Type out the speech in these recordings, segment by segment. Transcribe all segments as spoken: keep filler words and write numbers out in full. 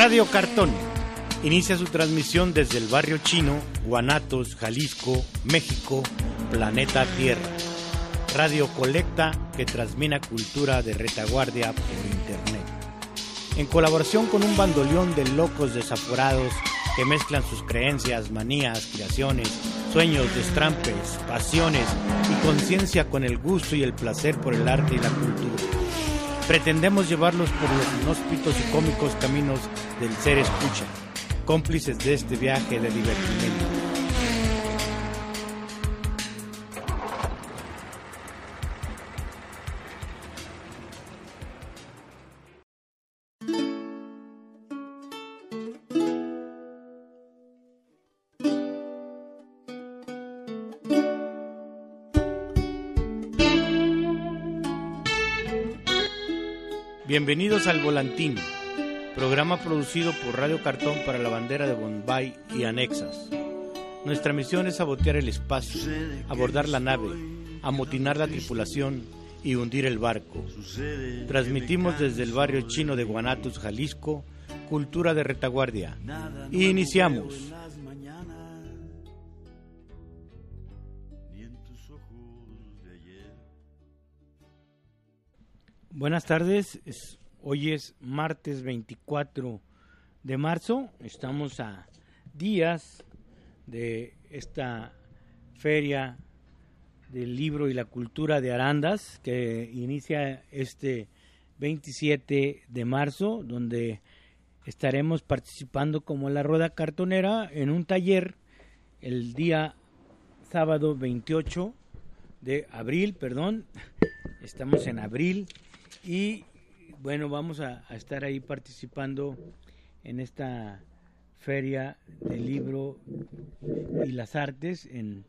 Radio Cartón inicia su transmisión desde el barrio chino, Guanatos, Jalisco, México, planeta Tierra. Radio Colecta que transmite cultura de retaguardia por internet. En colaboración con un bandoleón de locos desaforados que mezclan sus creencias, manías, creaciones, sueños, destrampes, pasiones y conciencia con el gusto y el placer por el arte y la cultura. Pretendemos llevarlos por los inhóspitos y cómicos caminos del ser escucha, cómplices de este viaje de divertimento. Bienvenidos al Volantín, programa producido por Radio Cartón para la bandera de Bombay y anexas. Nuestra misión es sabotear el espacio, abordar la nave, amotinar la tripulación y hundir el barco. Transmitimos desde el barrio chino de Guanatos, Jalisco, cultura de retaguardia. Y iniciamos. Buenas tardes, es, hoy es martes veinticuatro de marzo, estamos a días de esta feria del libro y la cultura de Arandas que inicia este veintisiete de marzo, donde estaremos participando como la Rueda Cartonera en un taller el día sábado veintiocho de abril, perdón, estamos en abril. Y bueno, vamos a, a estar ahí participando en esta feria del libro y las artes en,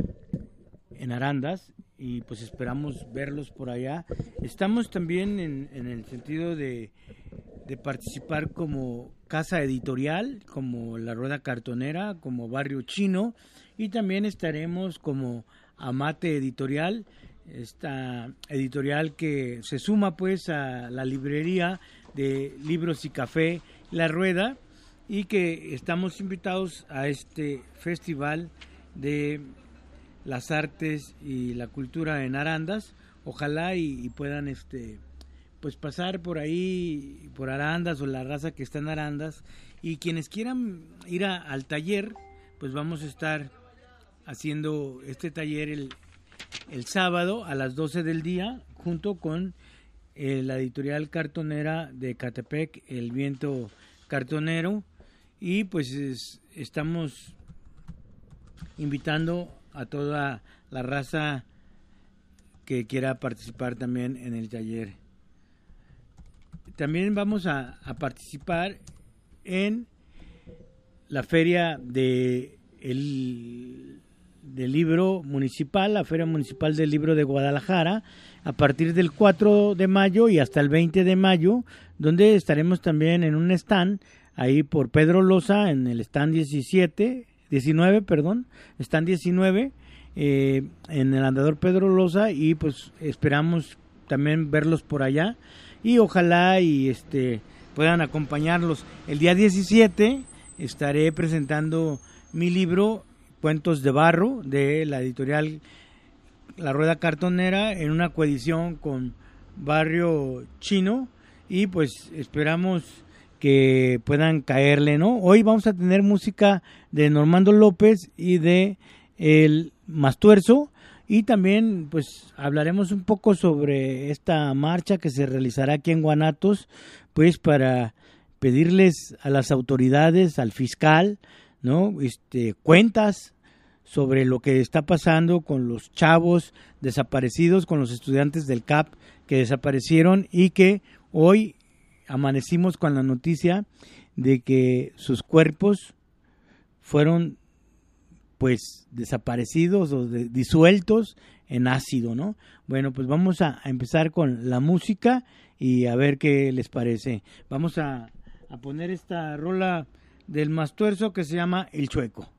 en Arandas, y pues esperamos verlos por allá. Estamos también en, en el sentido de, de participar como casa editorial, como La Rueda Cartonera, como Barrio Chino, y también estaremos como Amate Editorial, esta editorial que se suma pues a la librería de Libros y Café La Rueda, y que estamos invitados a este festival de las artes y la cultura en Arandas. Ojalá y, y puedan este pues pasar por ahí, por Arandas, o la raza que está en Arandas, y quienes quieran ir a, al taller, pues vamos a estar haciendo este taller el el sábado a las doce del día, junto con eh, la editorial cartonera de Catepec, El Viento Cartonero, y pues es, estamos invitando a toda la raza que quiera participar también en el taller. También vamos a, a participar en la feria de el del libro municipal, la Feria Municipal del Libro de Guadalajara, a partir del cuatro de mayo y hasta el veinte de mayo, donde estaremos también en un stand ahí por Pedro Loza, en el stand diecisiete, diecinueve, perdón, stand diecinueve, eh, en el andador Pedro Loza, y pues esperamos también verlos por allá, y ojalá y este puedan acompañarlos. El día diecisiete estaré presentando mi libro Cuentos de Barro, de la editorial La Rueda Cartonera, en una coedición con Barrio Chino, y pues esperamos que puedan caerle, ¿no? Hoy vamos a tener música de Normando López y de El Mastuerzo, y también pues hablaremos un poco sobre esta marcha que se realizará aquí en Guanatos, pues para pedirles a las autoridades, al fiscal, ¿no? Este, cuentas sobre lo que está pasando con los chavos desaparecidos, con los estudiantes del C A P que desaparecieron, y que hoy amanecimos con la noticia de que sus cuerpos fueron pues desaparecidos o de, disueltos en ácido, ¿no? Bueno, pues vamos a, a empezar con la música y a ver qué les parece. Vamos a, a poner esta rola del Mastuerzo que se llama El Chueco.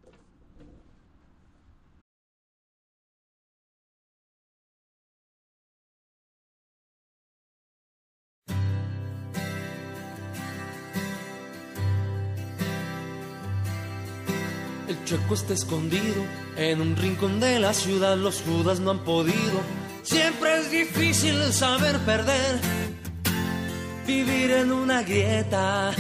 El Chueco está escondido en un rincón de la ciudad, los Judas no han podido. Siempre es difícil saber perder, vivir en una grieta.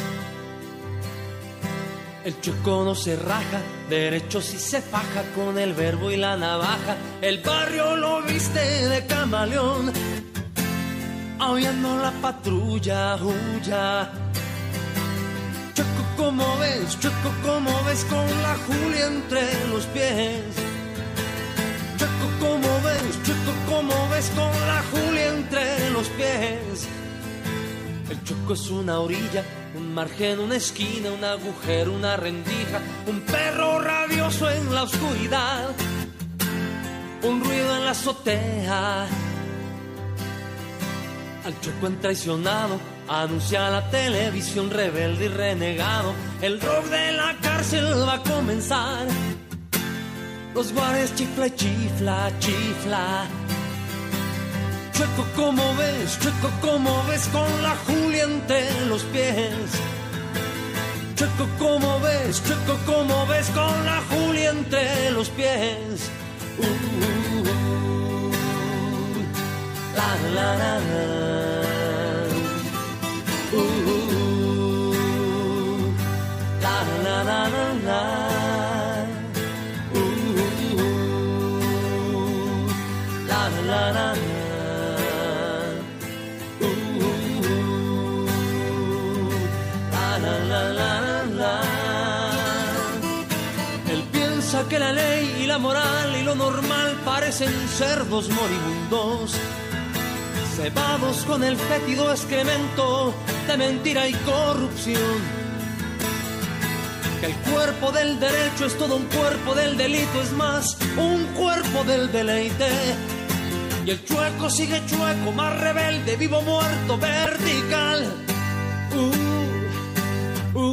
El Chueco no se raja, derecho sí se faja con el verbo y la navaja. El barrio lo viste de camaleón, aullando la patrulla, huya. Chueco, ¿cómo ves? Chueco, ¿cómo ves con la Julia entre los pies? Chueco, ¿cómo ves? Chueco, ¿cómo ves con la Julia entre los pies? El Chueco es una orilla, un margen, una esquina, un agujero, una rendija, un perro rabioso en la oscuridad, un ruido en la azotea. Al Chueco han traicionado, anuncia la televisión, rebelde y renegado. El rock de la cárcel va a comenzar. Los bares chifla y chifla, chifla. Chueco, ¿cómo ves? Chueco, ¿cómo ves con la Julia entre los pies? Chueco, ¿cómo ves? Chueco, ¿cómo ves con la Julia entre los pies? Uh, uh, uh, la, la, la, la. Uh, uh, uh, la, la, la, la, la. Uh, uh, uh, la, la, la, la. Que la ley y la moral y lo normal parecen cerdos moribundos, cebados con el fétido excremento de mentira y corrupción. Que el cuerpo del derecho es todo un cuerpo del delito, es más, un cuerpo del deleite. Y el Chueco sigue chueco, más rebelde, vivo, muerto, vertical. Uh, uh.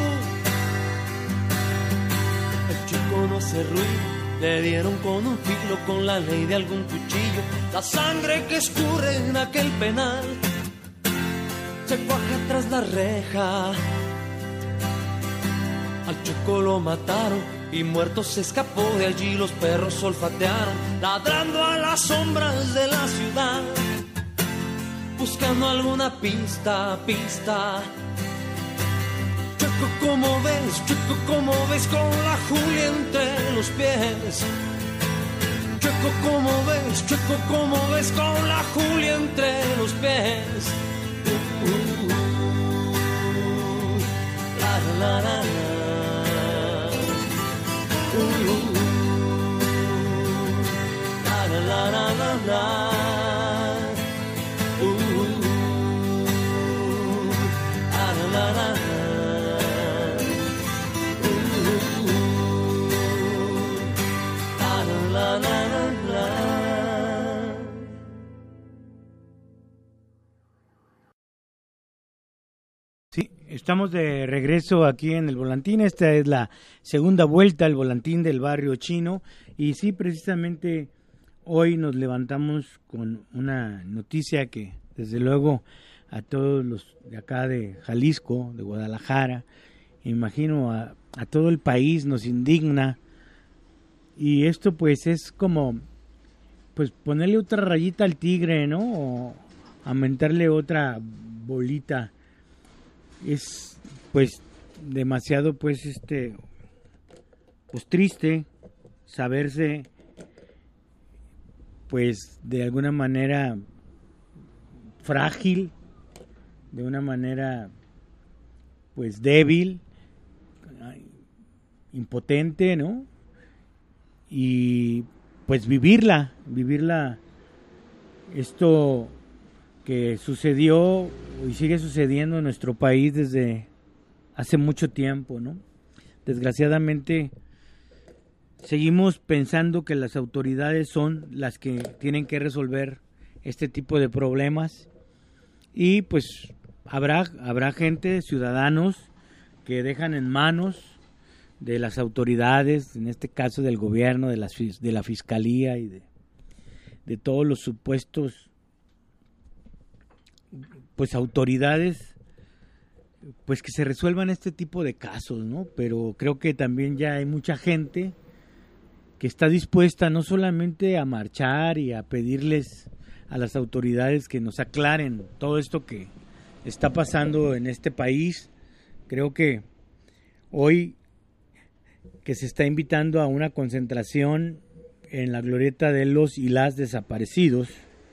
No hace ruido, le dieron con un filo, con la ley de algún cuchillo. La sangre que escurre en aquel penal se cuaja tras la reja. Al Chueco lo mataron y muerto se escapó de allí. Los perros olfatearon, ladrando a las sombras de la ciudad, buscando alguna pista, pista. Chueco, ¿cómo ves? Chueco, ¿cómo ves con la Julia entre los pies? Chueco, ¿cómo ves? Chueco, ¿cómo ves con la Julia entre los pies? Uh, uh, uh, la, la, la, la. Uh, uh, uh, la, la, la, la, la. Uh, uh, uh, la, la, la, la. La, la, la, la. Sí, estamos de regreso aquí en el Volantín. Esta es la segunda vuelta al Volantín del Barrio Chino. Y sí, precisamente hoy nos levantamos con una noticia que desde luego a todos los de acá de Jalisco, de Guadalajara, imagino a, a todo el país nos indigna. Y esto pues es como pues ponerle otra rayita al tigre, ¿no? O aumentarle otra bolita. Es pues demasiado pues este pues triste saberse pues de alguna manera frágil, de una manera pues débil, impotente, ¿no? Y pues vivirla, vivirla, esto que sucedió y sigue sucediendo en nuestro país desde hace mucho tiempo, ¿no? Desgraciadamente seguimos pensando que las autoridades son las que tienen que resolver este tipo de problemas y pues habrá habrá gente, ciudadanos que dejan en manos de las autoridades, en este caso del gobierno, de, las, de la fiscalía y de, de todos los supuestos pues autoridades pues que se resuelvan este tipo de casos, ¿no? Pero creo que también ya hay mucha gente que está dispuesta no solamente a marchar y a pedirles a las autoridades que nos aclaren todo esto que está pasando en este país. Creo que hoy que se está invitando a una concentración en la glorieta de los y las desaparecidos,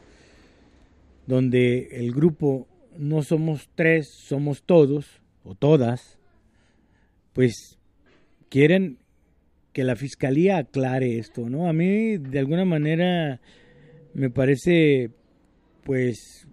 donde el grupo no somos tres, somos todos o todas, pues quieren que la fiscalía aclare esto, ¿no? A mí de alguna manera me parece pues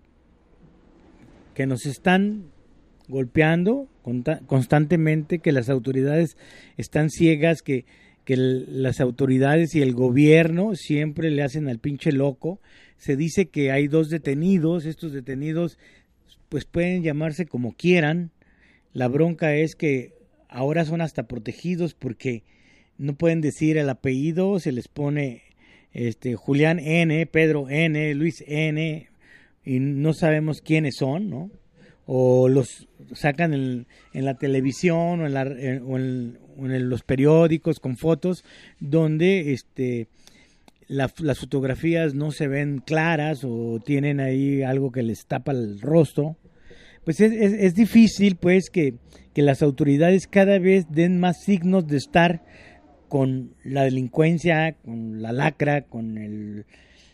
que nos están golpeando constantemente, que las autoridades están ciegas, que, que las autoridades y el gobierno siempre le hacen al pinche loco. Se dice que hay dos detenidos, estos detenidos pues pueden llamarse como quieran. La bronca es que ahora son hasta protegidos porque no pueden decir el apellido, se les pone este Julián N, Pedro N, Luis N, y no sabemos quiénes son, ¿no? O los sacan en, en la televisión o en, la, en, o en, o en los periódicos con fotos donde este la, las fotografías no se ven claras o tienen ahí algo que les tapa el rostro. Pues es, es, es difícil pues que, que las autoridades cada vez den más signos de estar con la delincuencia, con la lacra, con el,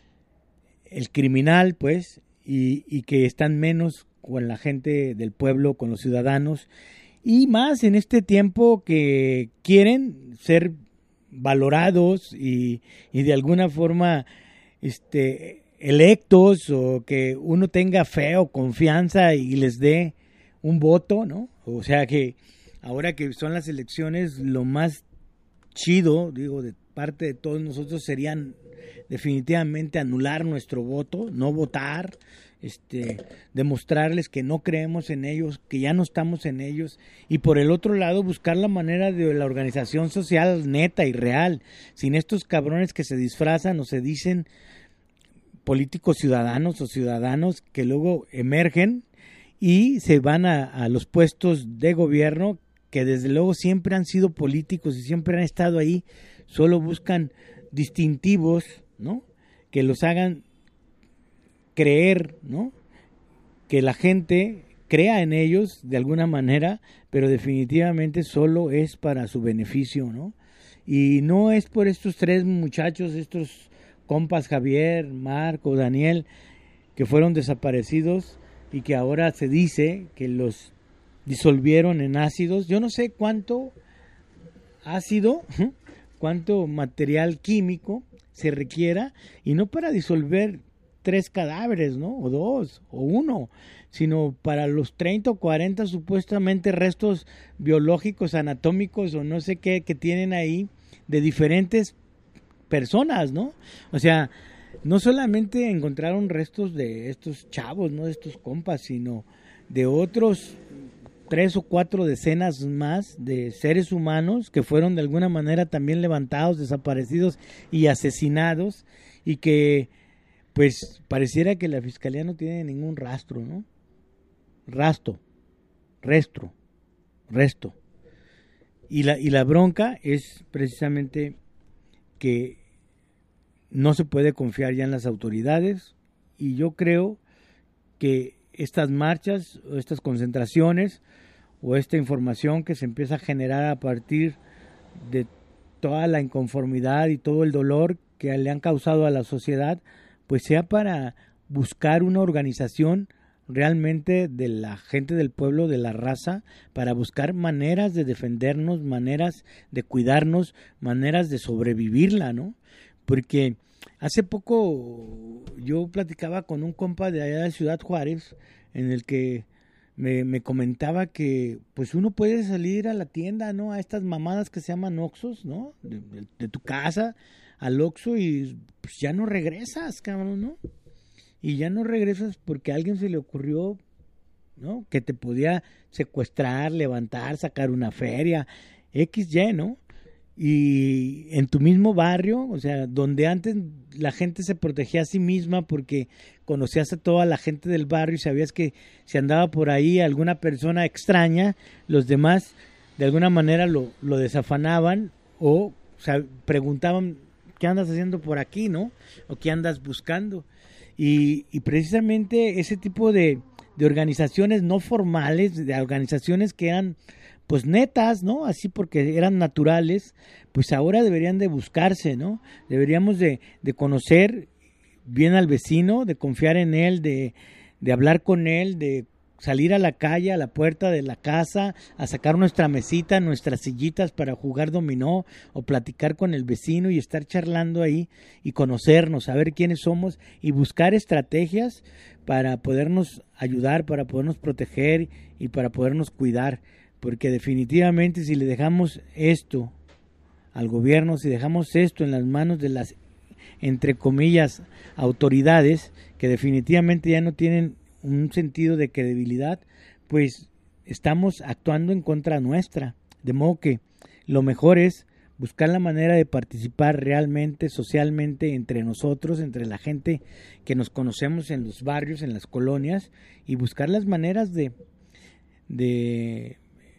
el criminal, pues, y, y que están menos con la gente del pueblo, con los ciudadanos, y más en este tiempo que quieren ser valorados y, y de alguna forma este, electos, o que uno tenga fe o confianza y les dé un voto, ¿no? O sea que ahora que son las elecciones, lo más chido, digo, de parte de todos nosotros serían definitivamente anular nuestro voto, no votar, este, demostrarles que no creemos en ellos, que ya no estamos en ellos, y por el otro lado buscar la manera de la organización social neta y real, sin estos cabrones que se disfrazan o se dicen políticos ciudadanos o ciudadanos que luego emergen y se van a, a los puestos de gobierno, que desde luego siempre han sido políticos y siempre han estado ahí, solo buscan distintivos, ¿no? Que los hagan creer, ¿no? Que la gente crea en ellos de alguna manera, pero definitivamente solo es para su beneficio, ¿no? Y no es por estos tres muchachos, estos compas Javier, Marco, Daniel, que fueron desaparecidos y que ahora se dice que los disolvieron en ácidos. Yo no sé cuánto ácido, cuánto material químico se requiera, y no para disolver tres cadáveres, ¿no? O dos, o uno, sino para los treinta o cuarenta supuestamente restos biológicos, anatómicos o no sé qué que tienen ahí de diferentes personas, ¿no? O sea, no solamente encontraron restos de estos chavos, ¿no? De estos compas, sino de otros tres o cuatro decenas más de seres humanos que fueron de alguna manera también levantados, desaparecidos y asesinados, y que pues pareciera que la fiscalía no tiene ningún rastro, ¿no? Rastro, restro, resto. Y la, y la bronca es precisamente que no se puede confiar ya en las autoridades, y yo creo que estas marchas o estas concentraciones o esta información que se empieza a generar a partir de toda la inconformidad y todo el dolor que le han causado a la sociedad, pues sea para buscar una organización realmente de la gente del pueblo, de la raza, para buscar maneras de defendernos, maneras de cuidarnos, maneras de sobrevivirla, ¿no? Porque hace poco yo platicaba con un compa de allá de Ciudad Juárez, en el que me, me comentaba que pues uno puede salir a la tienda, ¿no? A estas mamadas que se llaman Oxxos, ¿no? De, de, de tu casa al Oxxo, y pues ya no regresas, cabrón, ¿no? Y ya no regresas porque a alguien se le ocurrió, ¿no? Que te podía secuestrar, levantar, sacar una feria, equis ye, ¿no? y en tu mismo barrio, o sea, donde antes la gente se protegía a sí misma porque conocías a toda la gente del barrio y sabías que si andaba por ahí alguna persona extraña, los demás de alguna manera lo, lo desafanaban o, o sea, preguntaban ¿qué andas haciendo por aquí, no? O ¿qué andas buscando? Y, y precisamente ese tipo de, de organizaciones no formales, de organizaciones que eran pues netas, ¿no? Así porque eran naturales, pues ahora deberían de buscarse, ¿no? Deberíamos de, de conocer bien al vecino, de confiar en él, de, de hablar con él, de salir a la calle, a la puerta de la casa, a sacar nuestra mesita, nuestras sillitas para jugar dominó o platicar con el vecino y estar charlando ahí y conocernos, saber quiénes somos y buscar estrategias para podernos ayudar, para podernos proteger y para podernos cuidar. Porque definitivamente si le dejamos esto al gobierno, si dejamos esto en las manos de las, entre comillas, autoridades, que definitivamente ya no tienen un sentido de credibilidad, pues estamos actuando en contra nuestra. De modo que lo mejor es buscar la manera de participar realmente, socialmente, entre nosotros, entre la gente que nos conocemos en los barrios, en las colonias, y buscar las maneras de... de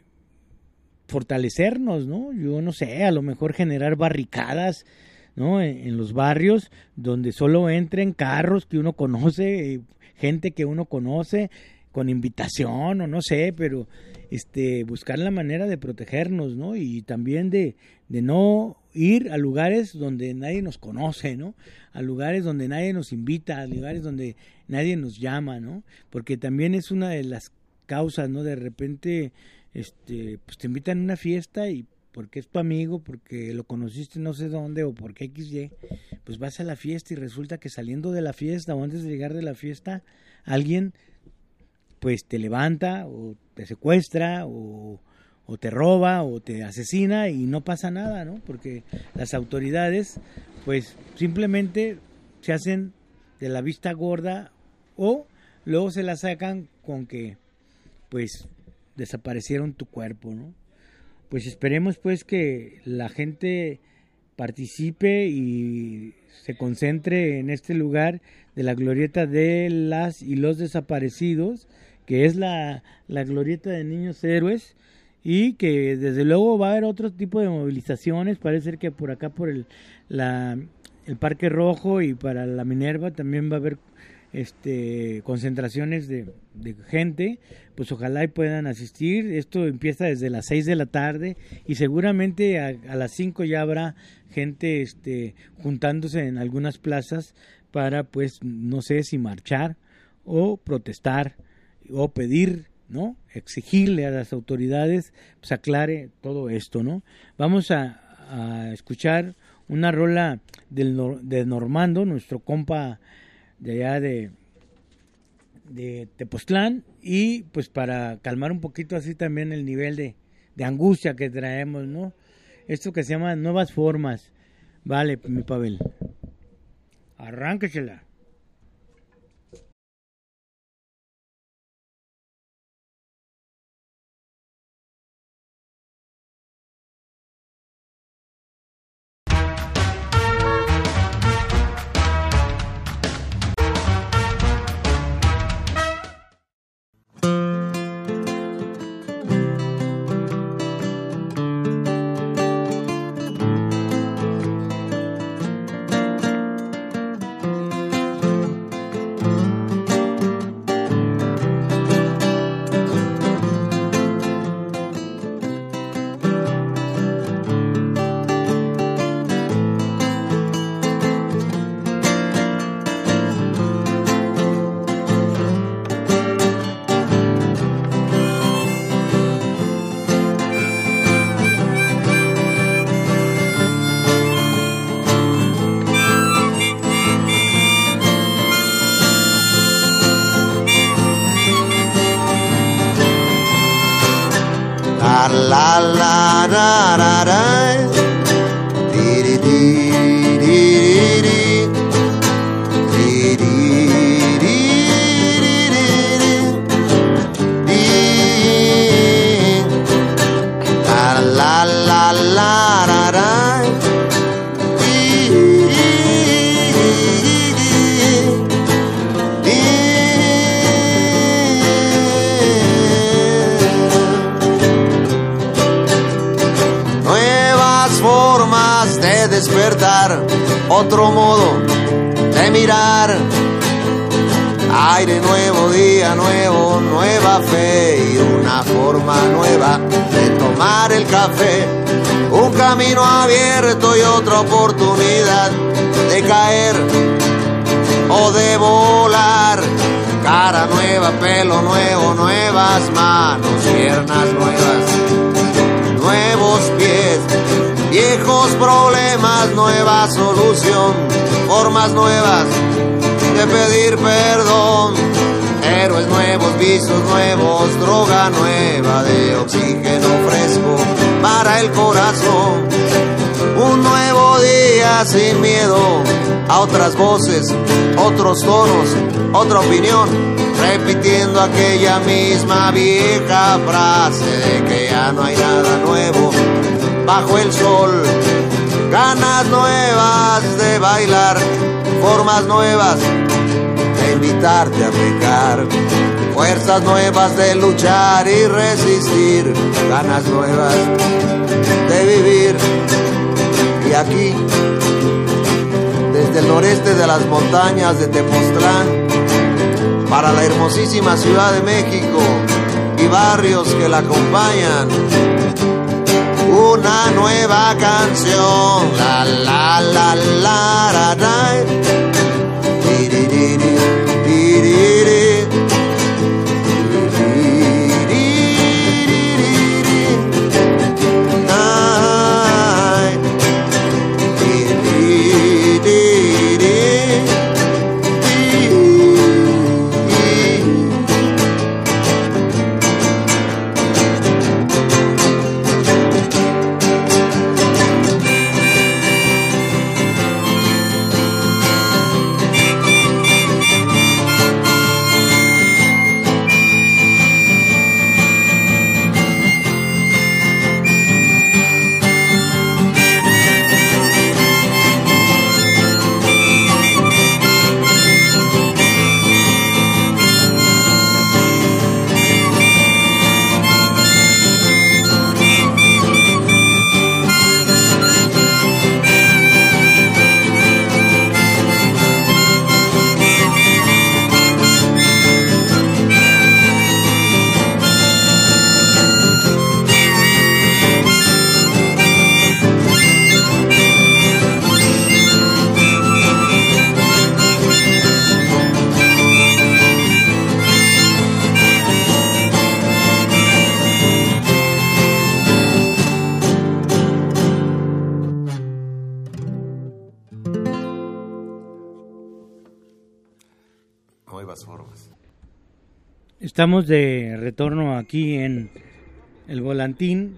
fortalecernos, ¿no? Yo no sé, a lo mejor generar barricadas, ¿no? En, en los barrios donde solo entren carros que uno conoce, eh, gente que uno conoce, con invitación o no sé, pero este buscar la manera de protegernos, ¿no? Y también de, de no ir a lugares donde nadie nos conoce, ¿no? A lugares donde nadie nos invita, a lugares donde nadie nos llama, ¿no? Porque también es una de las causas, ¿no? De repente este pues te invitan a una fiesta y porque es tu amigo, porque lo conociste no sé dónde o porque equis ye, pues vas a la fiesta y resulta que saliendo de la fiesta o antes de llegar de la fiesta alguien pues te levanta o te secuestra o, o te roba o te asesina y no pasa nada, ¿no? Porque las autoridades pues simplemente se hacen de la vista gorda o luego se la sacan con que pues desaparecieron tu cuerpo, ¿no? Pues esperemos pues que la gente participe y se concentre en este lugar de la glorieta de las y los desaparecidos, que es la, la glorieta de niños héroes, y que desde luego va a haber otro tipo de movilizaciones. Parece ser que por acá por el, la, el Parque Rojo y para la Minerva también va a haber este concentraciones de, de gente, pues ojalá y puedan asistir. Esto empieza desde las seis de la tarde y seguramente a, a las cinco ya habrá gente este juntándose en algunas plazas para pues no sé si marchar o protestar o pedir, ¿no? Exigirle a las autoridades pues aclare todo esto, ¿no? Vamos a, a escuchar una rola del de Normando, nuestro compa de allá de, de Tepoztlán, y pues para calmar un poquito así también el nivel de, de angustia que traemos, ¿no? Esto que se llama Nuevas Formas. Vale, mi Pavel, arránquesela. la la da da da dee dee dee dee dee dee dee dee la la la la da despertar, otro modo de mirar. Aire nuevo, día nuevo, nueva fe y una forma nueva de tomar el café. Un camino abierto y otra oportunidad de caer o de volar. Cara nueva, pelo nuevo, nuevas manos, piernas nuevas, nuevos pies, viejos problemas, nueva solución, formas nuevas de pedir perdón, héroes nuevos, vicios nuevos, droga nueva de oxígeno fresco para el corazón. Un nuevo día sin miedo a otras voces, otros tonos, otra opinión, repitiendo aquella misma vieja frase de que ya no hay nada nuevo bajo el sol. Ganas nuevas de bailar, formas nuevas de invitarte a pecar, fuerzas nuevas de luchar y resistir, ganas nuevas de vivir. Y aquí, desde el noreste de las montañas de Tepoztlán, para la hermosísima Ciudad de México y barrios que la acompañan, una nueva canción. La la la la la la. Estamos de retorno aquí en el volantín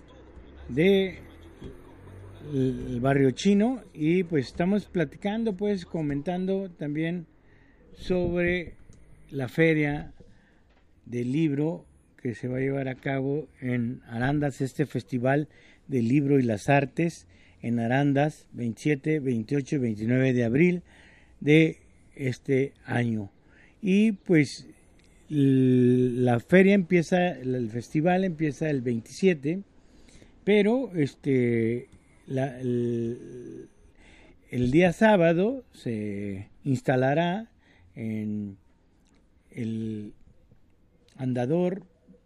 de el barrio chino y pues estamos platicando, pues comentando también sobre la feria del libro que se va a llevar a cabo en Arandas, este festival del libro y las artes en Arandas, veintisiete, veintiocho y veintinueve de abril de este año. Y pues la feria empieza, el festival empieza el veintisiete, pero este la, el, el día sábado se instalará en el andador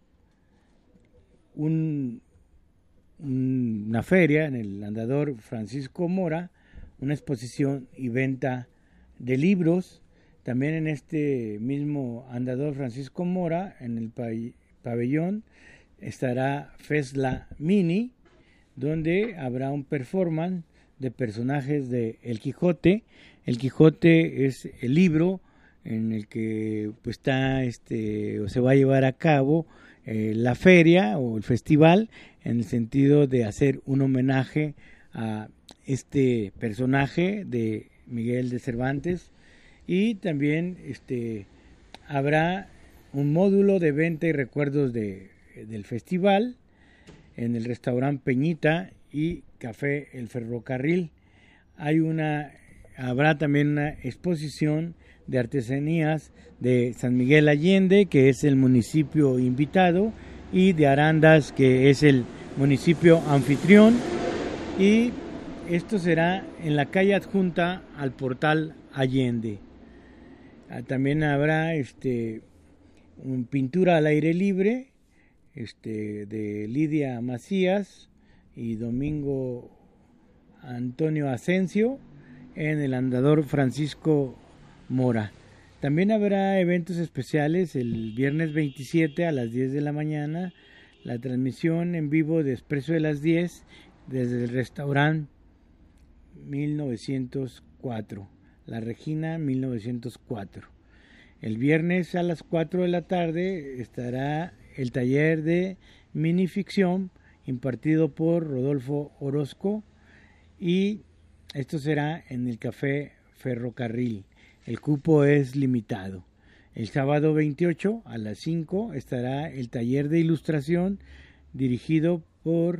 un, un, una feria en el andador Francisco Mora, una exposición y venta de libros. También en este mismo andador Francisco Mora, en el pabellón, estará Fesla Mini, donde habrá un performance de personajes de El Quijote. El Quijote es el libro en el que pues está este o se va a llevar a cabo eh, la feria o el festival, en el sentido de hacer un homenaje a este personaje de Miguel de Cervantes. Y también este habrá un módulo de venta y recuerdos de, del festival en el restaurante Peñita y Café El Ferrocarril. Hay una habrá también una exposición de artesanías de San Miguel Allende, que es el municipio invitado, y de Arandas, que es el municipio anfitrión. Y esto será en la calle adjunta al portal Allende. Ah, también habrá este un pintura al aire libre este de Lidia Macías y Domingo Antonio Asensio en el Andador Francisco Mora. También habrá eventos especiales el viernes veintisiete a las diez de la mañana, la transmisión en vivo de Expreso de las diez desde el restaurante mil novecientos cuatro, La Regina mil novecientos cuatro. El viernes a las cuatro de la tarde estará el taller de minificción impartido por Rodolfo Orozco y esto será en el Café Ferrocarril. El cupo es limitado. El sábado veintiocho a las cinco estará el taller de ilustración dirigido por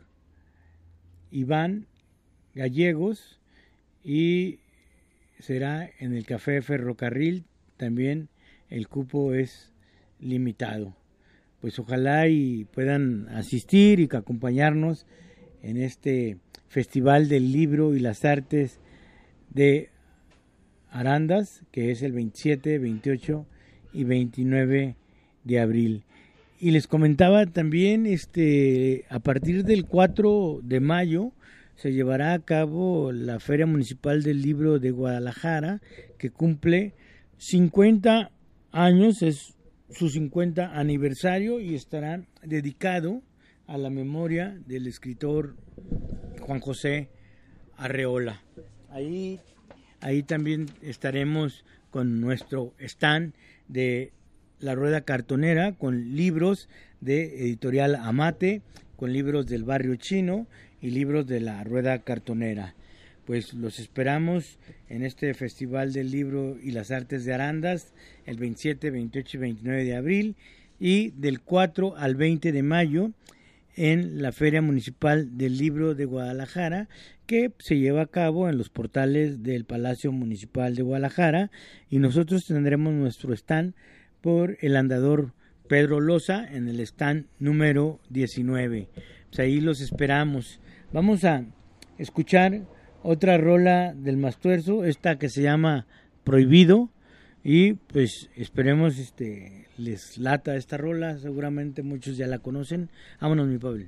Iván Gallegos y será en el Café Ferrocarril. También el cupo es limitado. Pues ojalá y puedan asistir y acompañarnos en este Festival del Libro y las Artes de Arandas, que es el veintisiete, veintiocho y veintinueve de abril. Y les comentaba también, este, a partir del cuatro de mayo se llevará a cabo la Feria Municipal del Libro de Guadalajara, que cumple cincuenta años, es su cincuenta aniversario y estará dedicado a la memoria del escritor Juan José Arreola. Ahí, ahí también estaremos con nuestro stand de La Rueda Cartonera, con libros de Editorial Amate, con libros del Barrio Chino y libros de La Rueda Cartonera. Pues los esperamos en este Festival del Libro y las Artes de Arandas el veintisiete, veintiocho y veintinueve de abril y del cuatro al veinte de mayo en la Feria Municipal del Libro de Guadalajara, que se lleva a cabo en los portales del Palacio Municipal de Guadalajara, y nosotros tendremos nuestro stand por el Andador Pedro Loza en el stand número diecinueve. Pues ahí los esperamos. Vamos a escuchar otra rola del Mastuerzo, esta que se llama Prohibido, y pues esperemos este les lata esta rola, seguramente muchos ya la conocen. Vámonos, mi Pablo.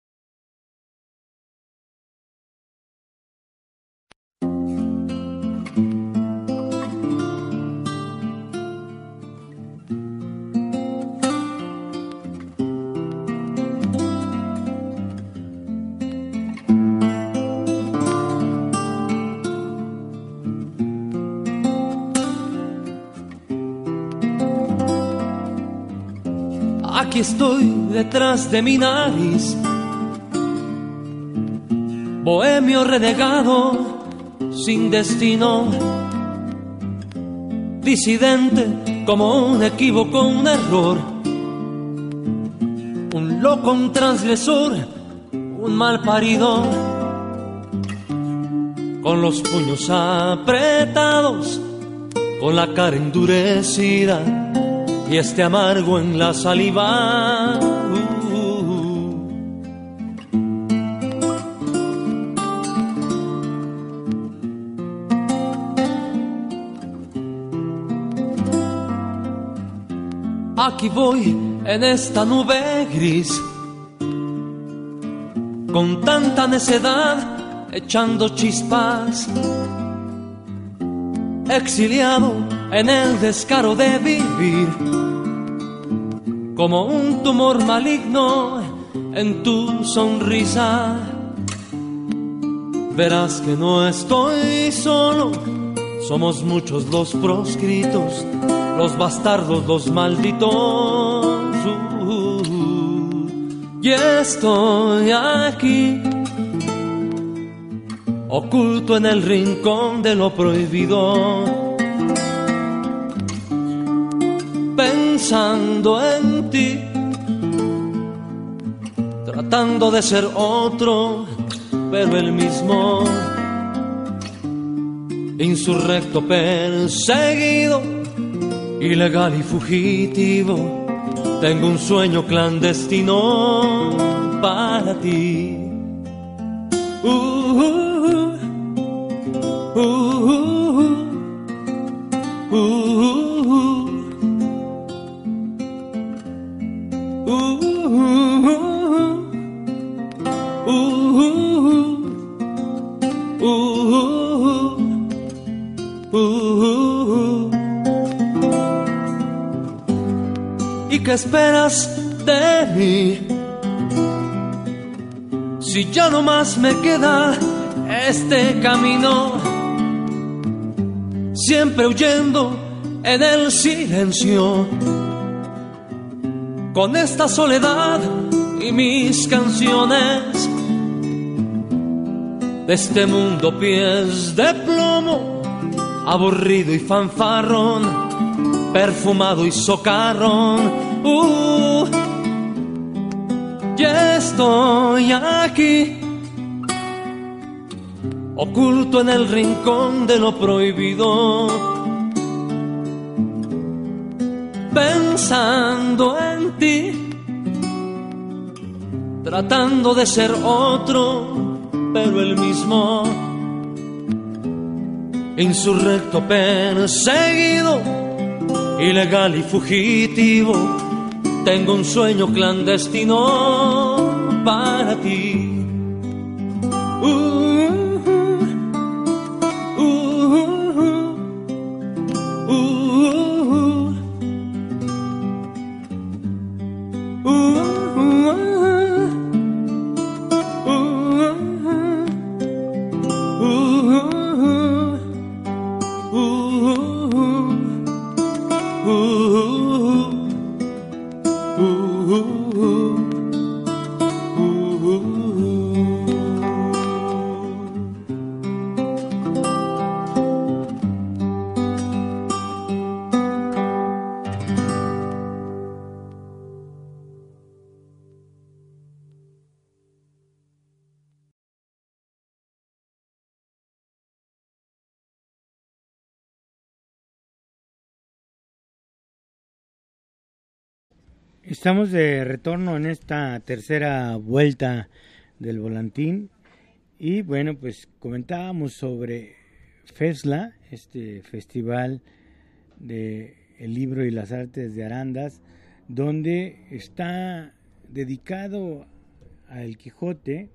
Aquí estoy detrás de mi nariz, bohemio renegado, sin destino, disidente como un equívoco, un error, un loco, un transgresor, un mal parido, con los puños apretados, con la cara endurecida y este amargo en la saliva. Uh, uh, uh. Aquí voy en esta nube gris, con tanta necedad, echando chispas, exiliado en el descaro de vivir, como un tumor maligno en tu sonrisa. Verás que no estoy solo, somos muchos los proscritos, los bastardos, los malditos. Uh, uh, y estoy aquí, oculto en el rincón de lo prohibido, pensando en ti, tratando de ser otro, pero el mismo, insurrecto, perseguido, ilegal y fugitivo. Tengo un sueño clandestino para ti. Uh, uh, uh. Uh, uh, uh, uh, uh, uh, uh, uh. ¿Y qué esperas de mí? Si ya no más me queda este camino, siempre huyendo en el silencio, con esta soledad y mis canciones, de este mundo pies de plomo, aburrido y fanfarrón, perfumado y socarrón. Uh, ya estoy aquí, oculto en el rincón de lo prohibido, pensando en ti, tratando de ser otro, pero el mismo, insurrecto, perseguido, ilegal y fugitivo. Tengo un sueño clandestino para ti. Uh, uh, uh, uh, uh, Estamos de retorno en esta tercera vuelta del volantín y bueno, pues comentábamos sobre FESLA, este festival de el libro y las artes de Arandas, donde está dedicado al Quijote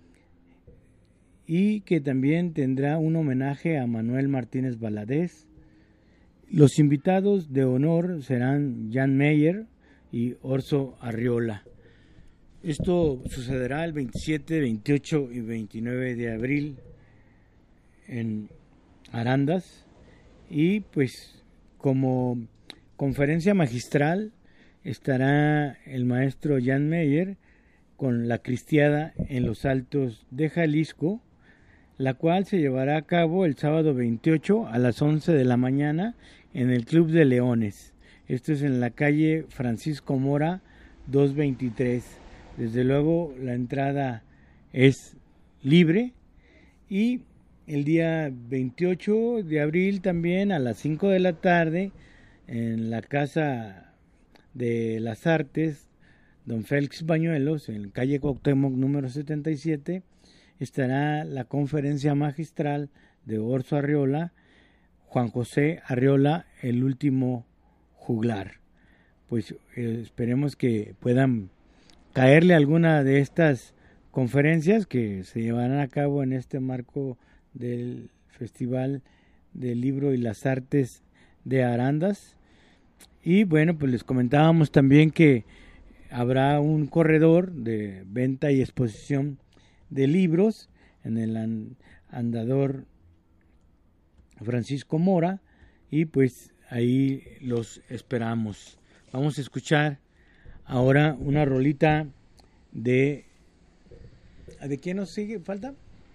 y que también tendrá un homenaje a Manuel Martínez Valadez. Los invitados de honor serán Jan Meyer y Orso Arriola. Esto sucederá el veintisiete, veintiocho y veintinueve de abril en Arandas, y pues como conferencia magistral estará el maestro Jan Meyer con la Cristiada en los Altos de Jalisco, la cual se llevará a cabo el sábado veintiocho a las once de la mañana en el Club de Leones. Esto es en la calle Francisco Mora doscientos veintitrés. Desde luego la entrada es libre. Y el día veintiocho de abril también a las cinco de la tarde en la Casa de las Artes Don Félix Bañuelos, en calle Cuauhtémoc número setenta y siete, estará la conferencia magistral de Orso Arriola, Juan José Arriola, el último juglar. Pues eh, esperemos que puedan caerle alguna de estas conferencias que se llevarán a cabo en este marco del Festival del Libro y las Artes de Arandas. Y bueno, pues les comentábamos también que habrá un corredor de venta y exposición de libros en el andador Francisco Mora, y pues ahí los esperamos. Vamos a escuchar ahora una rolita de... ¿De quién nos sigue? ¿Falta?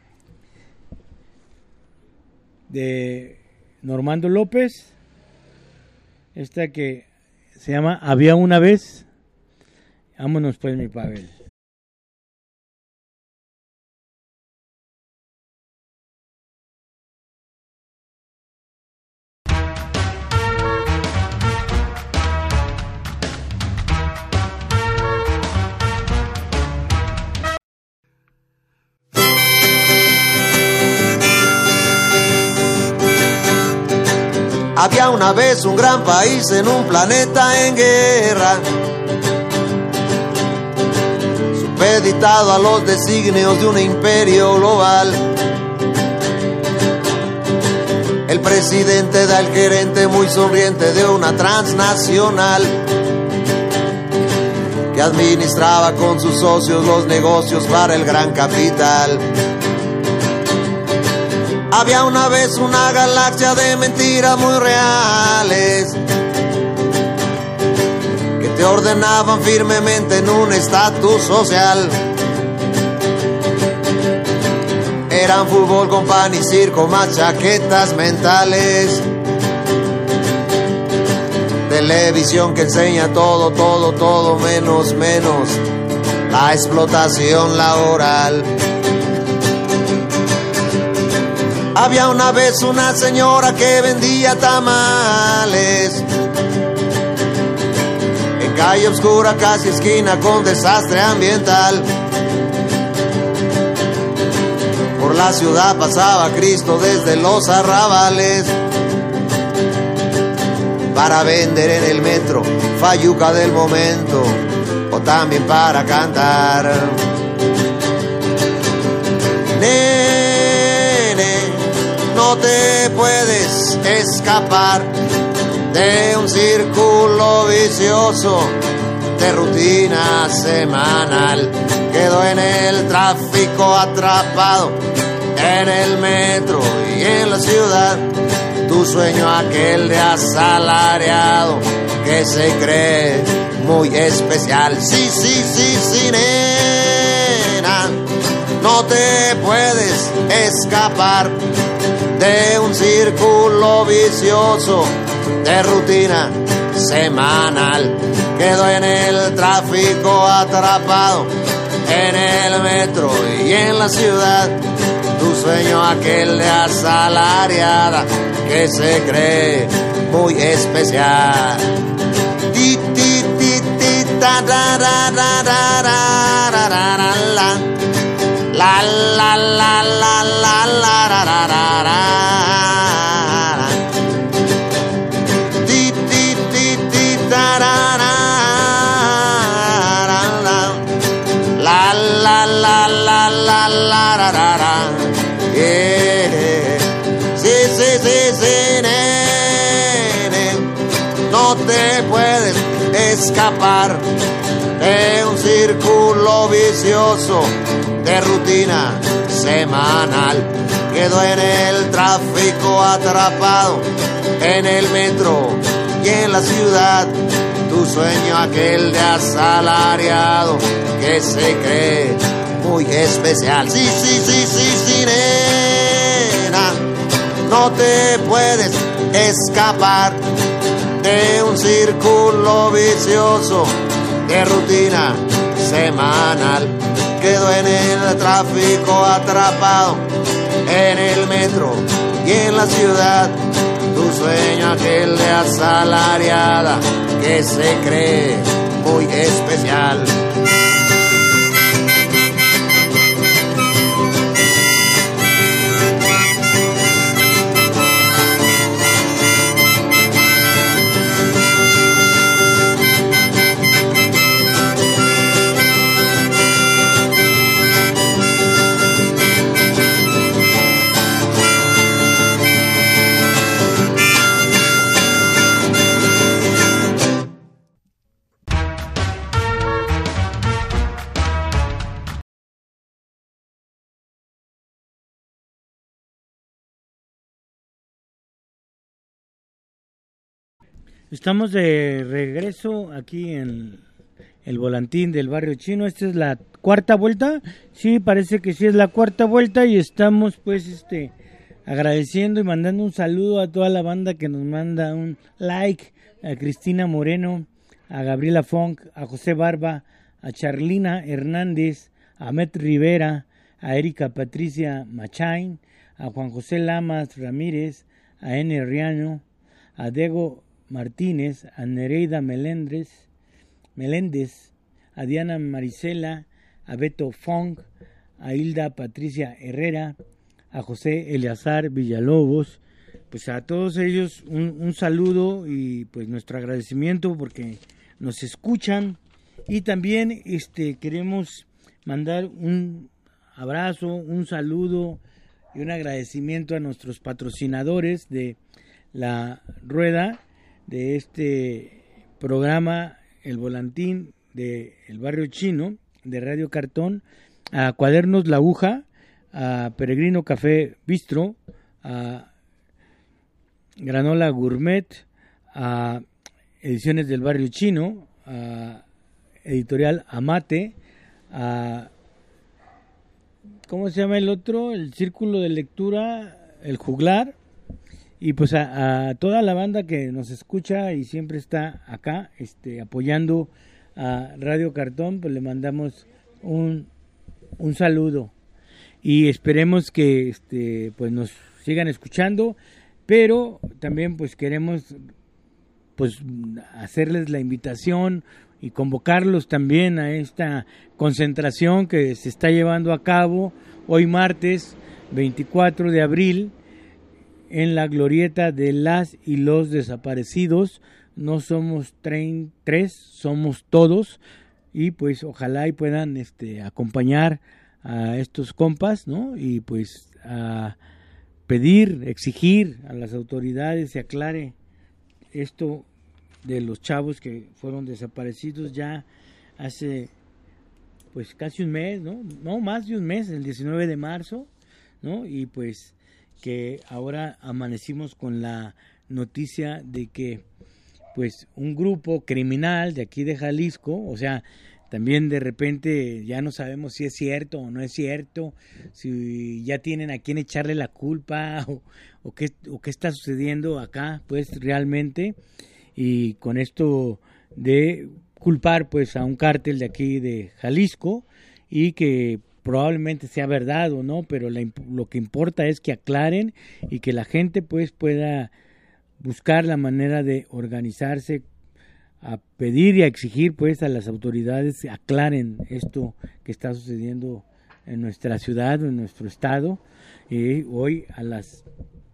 De Normando López. Esta que se llama Había una vez. Vámonos pues, mi Pavel. Había una vez un gran país en un planeta en guerra, supeditado a los designios de un imperio global. El presidente era el gerente muy sonriente de una transnacional que administraba con sus socios los negocios para el gran capital. Había una vez una galaxia de mentiras muy reales que te ordenaban firmemente en un estatus social. Eran fútbol con pan y circo más chaquetas mentales. Televisión que enseña todo, todo, todo menos, menos la explotación laboral. Había una vez una señora que vendía tamales en calle oscura, casi esquina con desastre ambiental. Por la ciudad pasaba Cristo desde los arrabales para vender en el metro fayuca del momento o también para cantar. Nene, no te puedes escapar de un círculo vicioso de rutina semanal. Quedo en el tráfico atrapado en el metro y en la ciudad. Tu sueño aquel de asalariado que se cree muy especial. Sí, sí, sí, sí, nena, no te puedes escapar de un círculo vicioso de rutina semanal. Quedo en el tráfico atrapado en el metro y en la ciudad. Tu sueño aquel de asalariada que se cree muy especial. Ti, ti, ti, ti, ta, ra, ra, ra, ra, ra, ra, ra, ra, la. La, la, la, la, la, la, ra, ra, ra, ra. Ti, ti, ti, ti, ta, ra, ra, ra, la. La, la, la, la, la, la, ra, ra, ra. Yeah. Sí, sí, sí, sí, nene, no te puedes escapar de un círculo vicioso de rutina semanal. Quedo en el tráfico atrapado en el metro y en la ciudad. Tu sueño aquel de asalariado que se cree muy especial. Sí, sí, sí, sí, sí, nena, no te puedes escapar de un círculo vicioso de rutina semanal. Quedo en el tráfico atrapado en el metro y en la ciudad. Tu sueño aquel de asalariada que se cree muy especial. Estamos de regreso aquí en el volantín del barrio chino. Esta es la cuarta vuelta. Sí, parece que sí es la cuarta vuelta y estamos pues este agradeciendo y mandando un saludo a toda la banda que nos manda un like, a Cristina Moreno, a Gabriela Funk, a José Barba, a Charlina Hernández, a Met Rivera, a Erika Patricia Machain, a Juan José Lamas Ramírez, a N. Riano, a Diego Martínez, a Nereida Meléndez, Meléndez, a Diana Marisela, a Beto Fong, a Hilda Patricia Herrera, a José Eleazar Villalobos, pues a todos ellos un, un saludo y pues nuestro agradecimiento porque nos escuchan, y también este queremos mandar un abrazo, un saludo y un agradecimiento a nuestros patrocinadores de la rueda de este programa El Volantín de El Barrio Chino, de Radio Cartón, a Cuadernos La Aguja, a Peregrino Café Bistro, a Granola Gourmet, a Ediciones del Barrio Chino, a Editorial Amate, a ¿cómo se llama el otro? El Círculo de Lectura, El Juglar, y pues a, a toda la banda que nos escucha y siempre está acá este, apoyando a Radio Cartón, pues le mandamos un, un saludo y esperemos que este, pues nos sigan escuchando, pero también pues queremos pues hacerles la invitación y convocarlos también a esta concentración que se está llevando a cabo hoy martes veinticuatro de abril en la glorieta de las y los desaparecidos. No somos tre- tres, somos todos, y pues ojalá y puedan este, acompañar a estos compas, ¿no? Y pues a pedir, exigir a las autoridades se aclare esto de los chavos que fueron desaparecidos ya hace pues casi un mes, ¿no? No, más de un mes, el diecinueve de marzo, ¿no? Y pues que ahora amanecimos con la noticia de que pues un grupo criminal de aquí de Jalisco, o sea, también de repente ya no sabemos si es cierto o no es cierto, si ya tienen a quién echarle la culpa o, o, qué, o qué está sucediendo acá, pues realmente, y con esto de culpar pues a un cártel de aquí de Jalisco, y que probablemente sea verdad o no, pero la, lo que importa es que aclaren y que la gente pues pueda buscar la manera de organizarse, a pedir y a exigir pues a las autoridades aclaren esto que está sucediendo en nuestra ciudad o en nuestro estado. Y hoy a las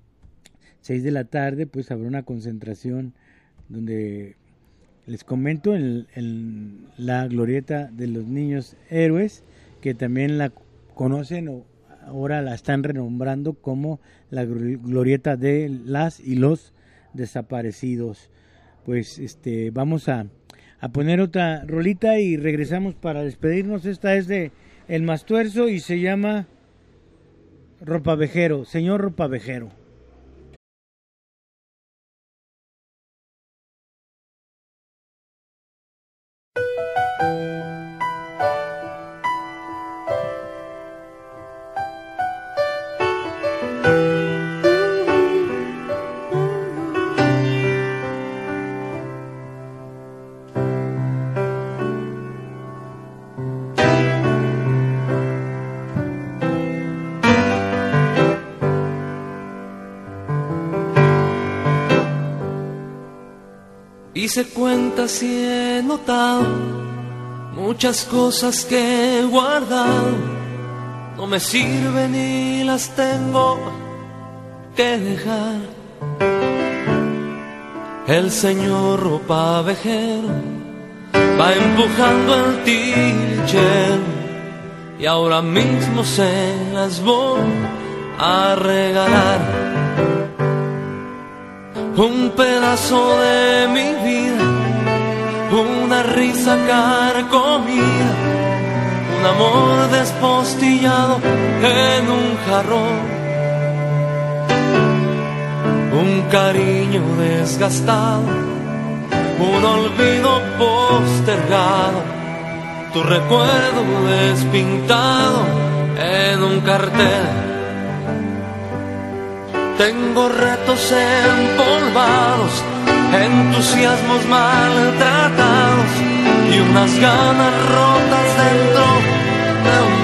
seis de la tarde pues habrá una concentración donde les comento en, en la glorieta de los niños héroes, que también la conocen o ahora la están renombrando como la glorieta de las y los desaparecidos. Pues este vamos a, a poner otra rolita y regresamos para despedirnos. Esta es de El Mastuerzo y se llama Ropavejero, señor Ropavejero. Hice cuentas y he notado muchas cosas que he guardado, no me sirven y las tengo que dejar. El señor Ropavejero va empujando el tilichero y ahora mismo se las voy a regalar. Un pedazo de mi vida, una risa carcomida, un amor despostillado en un jarrón, un cariño desgastado, un olvido postergado, tu recuerdo despintado en un cartel. Tengo retos empolvados, entusiasmos maltratados y unas ganas rotas dentro de un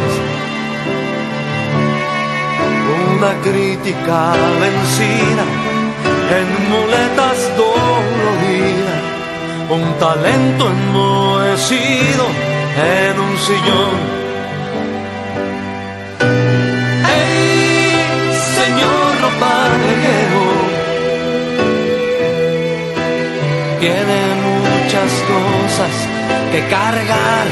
melis. Una crítica vencida en muletas doloridas, un talento enmohecido en un sillón. Señor Ropavejero, tiene muchas cosas que cargar,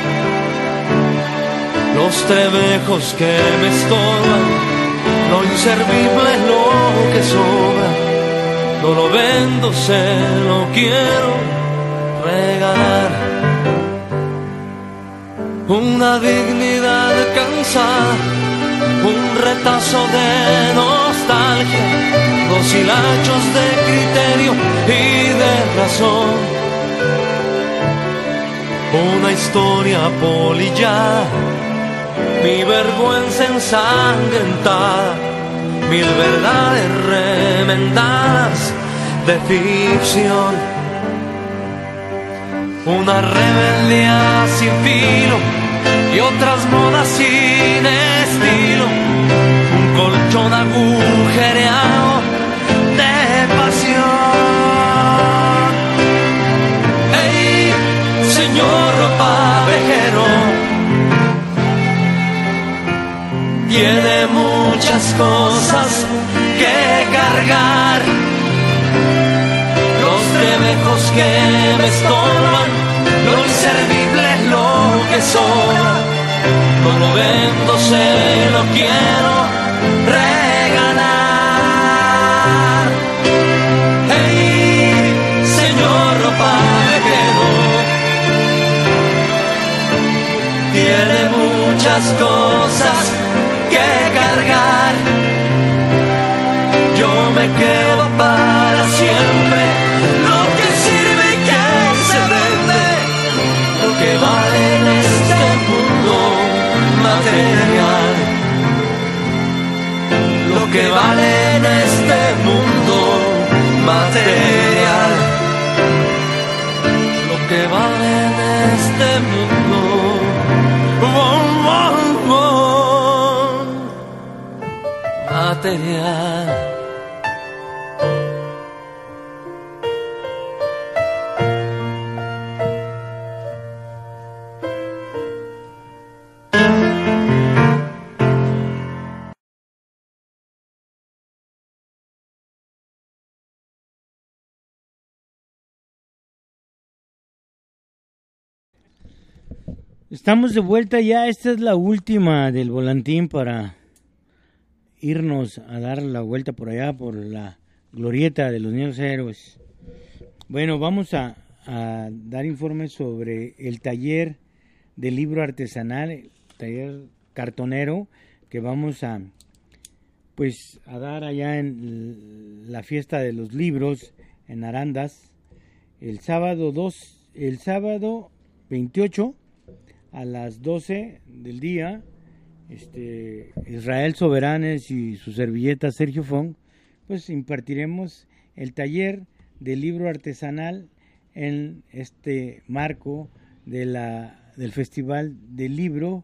los trebejos que me estorban, lo inservible es lo que sobra, no lo vendo, se lo quiero regalar. Una dignidad cansada, un retazo de nostalgia, dos hilachos de criterio y de razón, una historia polillada, mi vergüenza ensangrentada, mil verdades remendadas de ficción, una rebeldía sin filo y otras modas sin estilo, un colchón agujereado de pasión. ¡Ey, señor pavejero! Tiene muchas cosas que cargar, los trebejos que me estorban, lo inservible es lo que sobra, no lo vendo, se lo quiero regalar. ¡Hey, señor pavejero! Tiene muchas cosas que cargar, yo me quedo para siempre, lo que sirve y que se vende, lo que vale en este mundo material, lo que vale en este mundo material, lo que vale en este mundo. Bon, bon, bon. Material. Estamos de vuelta ya, esta es la última del volantín para irnos a dar la vuelta por allá, por la glorieta de los niños héroes. Bueno, vamos a, a dar informes sobre el taller de libro artesanal, el taller cartonero, que vamos a, pues, a dar allá en la fiesta de los libros en Arandas, el sábado dos, el sábado veintiocho a las doce del día. Este, Israel Soberanes y su servilleta Sergio Fong, pues impartiremos el taller de libro artesanal en este marco de la, del Festival del Libro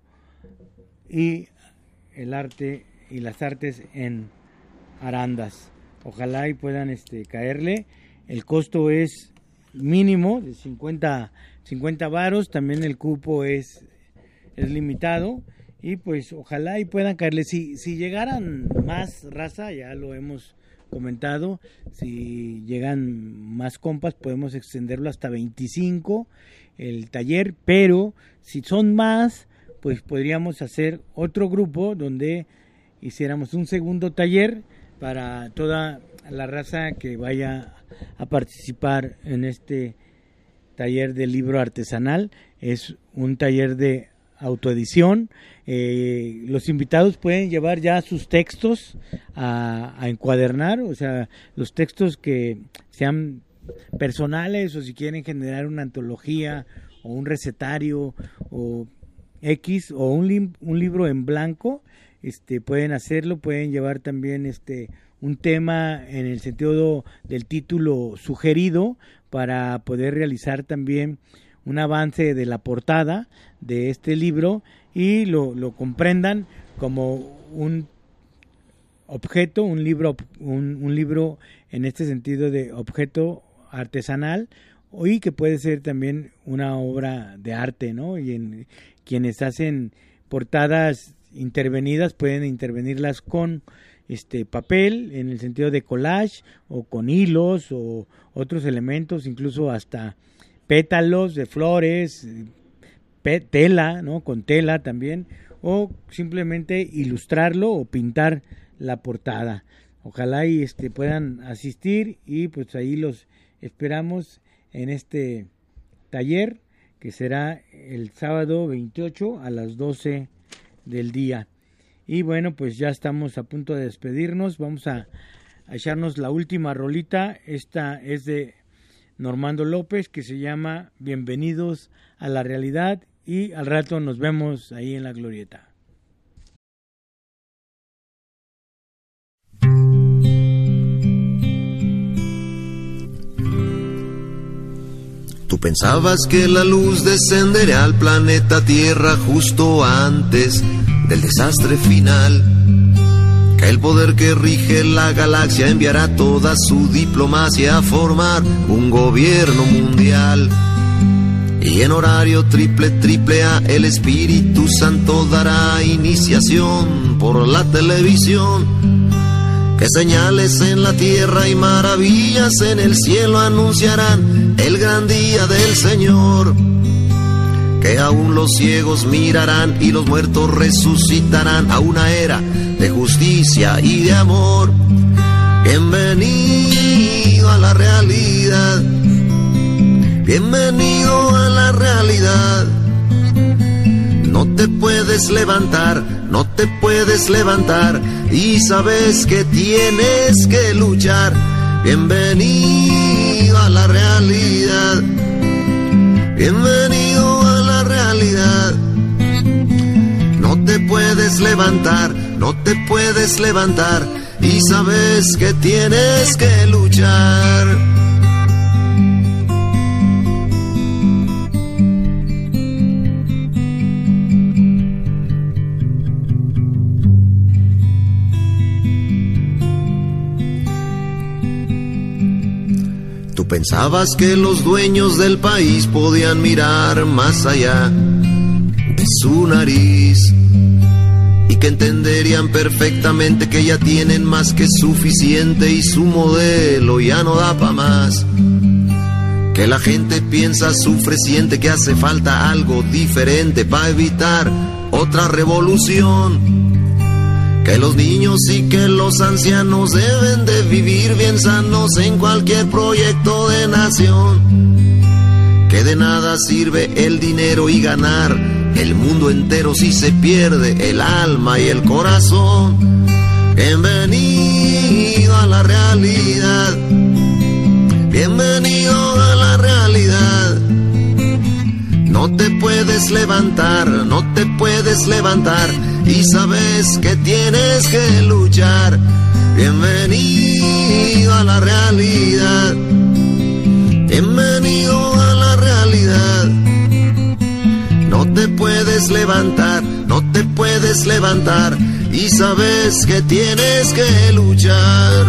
y el Arte y las Artes en Arandas. Ojalá y puedan este, caerle. El costo es mínimo de cincuenta varos, también el cupo es, es limitado. Y pues ojalá y puedan caerle, si, si llegaran más raza, ya lo hemos comentado, si llegan más compas podemos extenderlo hasta veinticinco el taller, pero si son más, pues podríamos hacer otro grupo donde hiciéramos un segundo taller para toda la raza que vaya a participar en este taller de libro artesanal. Es un taller de autoedición. Eh, los invitados pueden llevar ya sus textos a, a encuadernar, o sea, los textos que sean personales o si quieren generar una antología o un recetario o X o un, li un libro en blanco, este, pueden hacerlo, pueden llevar también este un tema en el sentido del título sugerido para poder realizar también un avance de la portada de este libro y lo, lo comprendan como un objeto, un libro, un, un libro en este sentido de objeto artesanal y que puede ser también una obra de arte, ¿no? Y en, quienes hacen portadas intervenidas pueden intervenirlas con este papel en el sentido de collage o con hilos o otros elementos, incluso hasta pétalos de flores, pe- tela, ¿no? Con tela también, o simplemente ilustrarlo o pintar la portada. Ojalá y este puedan asistir y pues ahí los esperamos en este taller que será el sábado veintiocho a las doce del día. Y bueno, pues ya estamos a punto de despedirnos. Vamos a, a echarnos la última rolita. Esta es de Normando López, que se llama Bienvenidos a la Realidad, y al rato nos vemos ahí en la glorieta. Tú pensabas que la luz descendería al planeta Tierra justo antes del desastre final, que el poder que rige la galaxia enviará toda su diplomacia a formar un gobierno mundial, y en horario triple triple A el Espíritu Santo dará iniciación por la televisión, que señales en la tierra y maravillas en el cielo anunciarán el gran día del Señor, que aún los ciegos mirarán y los muertos resucitarán a una era de justicia y de amor. Bienvenido a la realidad, bienvenido a la realidad. No te puedes levantar, no te puedes levantar y sabes que tienes que luchar. Bienvenido a la realidad, bienvenido a la realidad. No te puedes levantar, no te puedes levantar y sabes que tienes que luchar. Tú pensabas que los dueños del país podían mirar más allá de su nariz y que entenderían perfectamente que ya tienen más que suficiente y su modelo ya no da pa' más. Que la gente piensa, sufre, siente que hace falta algo diferente para evitar otra revolución. Que los niños y que los ancianos deben de vivir bien sanos en cualquier proyecto de nación. Que de nada sirve el dinero y ganar el mundo entero si se pierde el alma y el corazón. Bienvenido a la realidad, bienvenido a la realidad. No te puedes levantar, no te puedes levantar y sabes que tienes que luchar. Bienvenido a la realidad, bienvenido a la realidad. No te puedes levantar, no te puedes levantar y sabes que tienes que luchar.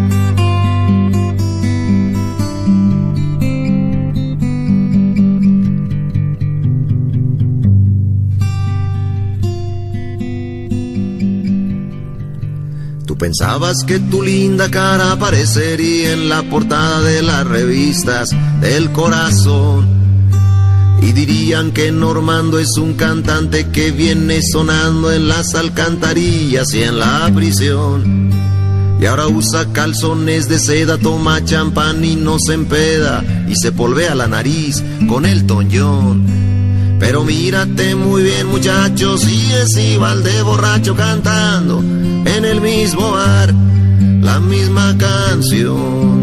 Pensabas que tu linda cara aparecería en la portada de las revistas del corazón y dirían que Normando es un cantante que viene sonando en las alcantarillas y en la prisión. Y ahora usa calzones de seda, toma champán y no se empeda y se polvea la nariz con el toñón. Pero mírate muy bien, muchachos, si es igual de borracho cantando en el mismo bar la misma canción.